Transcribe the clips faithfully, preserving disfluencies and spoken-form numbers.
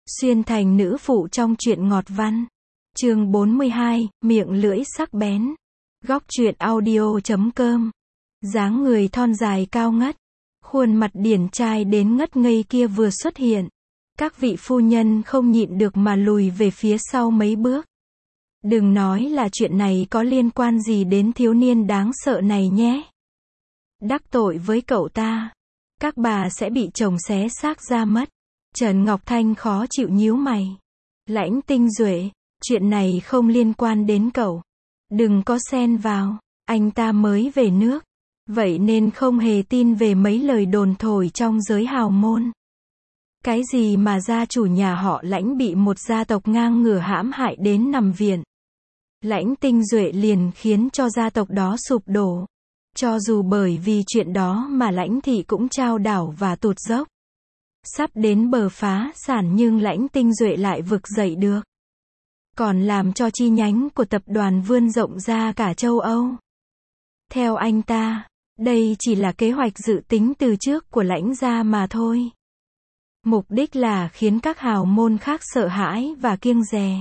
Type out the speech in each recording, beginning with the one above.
Xuyên thành nữ phụ trong truyện ngọt văn. Chương bốn mươi hai, miệng lưỡi sắc bén. Góc truyện audio chấm com. Dáng người thon dài cao ngất, khuôn mặt điển trai đến ngất ngây kia vừa xuất hiện, các vị phu nhân không nhịn được mà lùi về phía sau mấy bước. Đừng nói là chuyện này có liên quan gì đến thiếu niên đáng sợ này nhé. Đắc tội với cậu ta, các bà sẽ bị chồng xé xác ra mất. Trần Ngọc Thanh khó chịu nhíu mày. Lãnh Tinh Duệ, chuyện này không liên quan đến cậu. Đừng có xen vào, anh ta mới về nước. Vậy nên không hề tin về mấy lời đồn thổi trong giới hào môn. Cái gì mà gia chủ nhà họ Lãnh bị một gia tộc ngang ngửa hãm hại đến nằm viện. Lãnh Tinh Duệ liền khiến cho gia tộc đó sụp đổ. Cho dù bởi vì chuyện đó mà Lãnh thị cũng chao đảo và tụt dốc. Sắp đến bờ phá sản nhưng Lãnh Tinh Duệ lại vực dậy được. Còn làm cho chi nhánh của tập đoàn vươn rộng ra cả châu Âu. Theo anh ta, đây chỉ là kế hoạch dự tính từ trước của Lãnh gia mà thôi. Mục đích là khiến các hào môn khác sợ hãi và kiêng dè.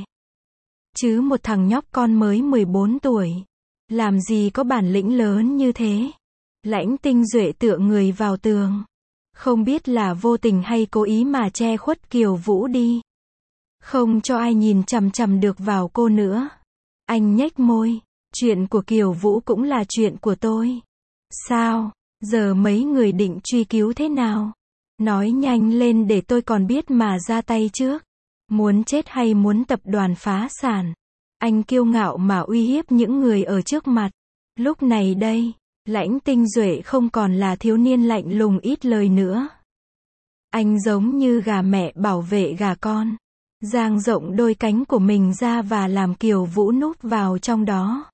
Chứ một thằng nhóc con mới mười bốn tuổi, làm gì có bản lĩnh lớn như thế. Lãnh Tinh Duệ tựa người vào tường. Không biết là vô tình hay cố ý mà che khuất Kiều Vũ đi. Không cho ai nhìn chằm chằm được vào cô nữa. Anh nhếch môi. Chuyện của Kiều Vũ cũng là chuyện của tôi. Sao? Giờ mấy người định truy cứu thế nào? Nói nhanh lên để tôi còn biết mà ra tay trước. Muốn chết hay muốn tập đoàn phá sản? Anh kiêu ngạo mà uy hiếp những người ở trước mặt. Lúc này đây, Lãnh Tinh Duệ không còn là thiếu niên lạnh lùng ít lời nữa. Anh giống như gà mẹ bảo vệ gà con. Dang rộng đôi cánh của mình ra và làm Kiều Vũ núp vào trong đó.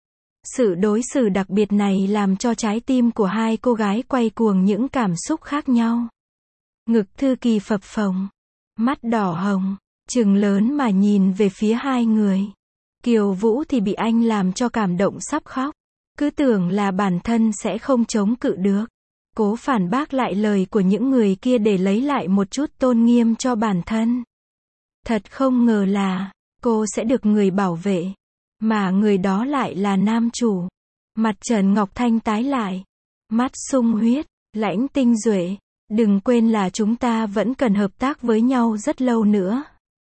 Sự đối xử đặc biệt này làm cho trái tim của hai cô gái quay cuồng những cảm xúc khác nhau. Ngực Thư Kỳ phập phồng, mắt đỏ hồng, trừng lớn mà nhìn về phía hai người. Kiều Vũ thì bị anh làm cho cảm động sắp khóc. Cứ tưởng là bản thân sẽ không chống cự được. Cố phản bác lại lời của những người kia để lấy lại một chút tôn nghiêm cho bản thân. Thật không ngờ là, cô sẽ được người bảo vệ. Mà người đó lại là nam chủ. Mặt Trần Ngọc Thanh tái lại. Mắt sung huyết. Lãnh Tinh Duệ, đừng quên là chúng ta vẫn cần hợp tác với nhau rất lâu nữa.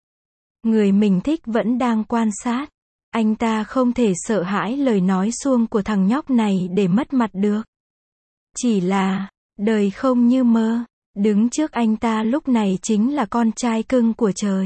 Người mình thích vẫn đang quan sát. Anh ta không thể sợ hãi lời nói suông của thằng nhóc này để mất mặt được. Chỉ là, đời không như mơ. Đứng trước anh ta lúc này chính là con trai cưng của trời.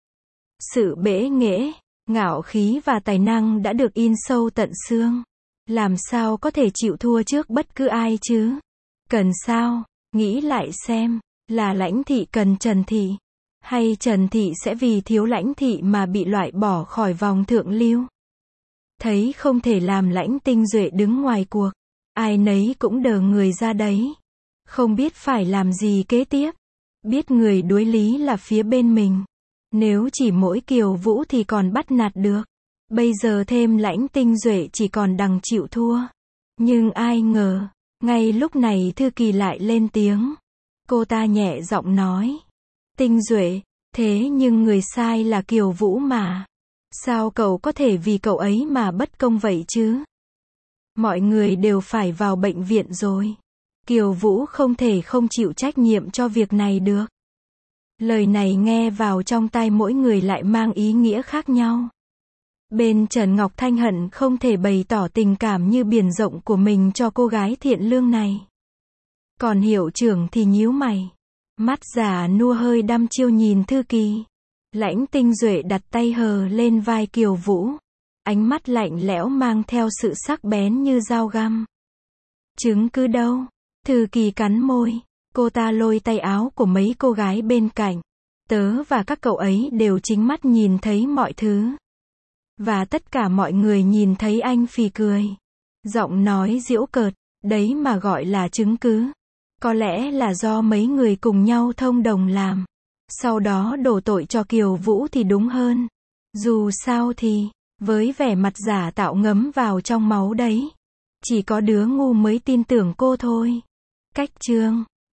Sự bẽ nghễ, ngạo khí và tài năng đã được in sâu tận xương. Làm sao có thể chịu thua trước bất cứ ai chứ? Cần sao? Nghĩ lại xem, là Lãnh thị cần Trần thị? Hay Trần thị sẽ vì thiếu Lãnh thị mà bị loại bỏ khỏi vòng thượng lưu? Thấy không thể làm Lãnh Tinh Duệ đứng ngoài cuộc. Ai nấy cũng đờ người ra đấy. Không biết phải làm gì kế tiếp. Biết người đối lý là phía bên mình. Nếu chỉ mỗi Kiều Vũ thì còn bắt nạt được. Bây giờ thêm Lãnh Tinh Duệ chỉ còn đằng chịu thua. Nhưng ai ngờ, ngay lúc này Thư Kỳ lại lên tiếng. Cô ta nhẹ giọng nói. Tinh Duệ, thế nhưng người sai là Kiều Vũ mà. Sao cậu có thể vì cậu ấy mà bất công vậy chứ? Mọi người đều phải vào bệnh viện rồi. Kiều Vũ không thể không chịu trách nhiệm cho việc này được. Lời này nghe vào trong tai mỗi người lại mang ý nghĩa khác nhau. Bên Trần Ngọc Thanh hận không thể bày tỏ tình cảm như biển rộng của mình cho cô gái thiện lương này. Còn hiệu trưởng thì nhíu mày. Mắt già nua hơi đăm chiêu nhìn Thư Kỳ. Lãnh Tinh Duệ đặt tay hờ lên vai Kiều Vũ. Ánh mắt lạnh lẽo mang theo sự sắc bén như dao găm. Chứng cứ đâu? Thư Kỳ cắn môi. Cô ta lôi tay áo của mấy cô gái bên cạnh. Tớ và các cậu ấy đều chính mắt nhìn thấy mọi thứ. Và tất cả mọi người nhìn thấy anh phì cười. Giọng nói giễu cợt, đấy mà gọi là chứng cứ. Có lẽ là do mấy người cùng nhau thông đồng làm. Sau đó đổ tội cho Kiều Vũ thì đúng hơn. Dù sao thì, với vẻ mặt giả tạo ngấm vào trong máu đấy. Chỉ có đứa ngu mới tin tưởng cô thôi. Cách chương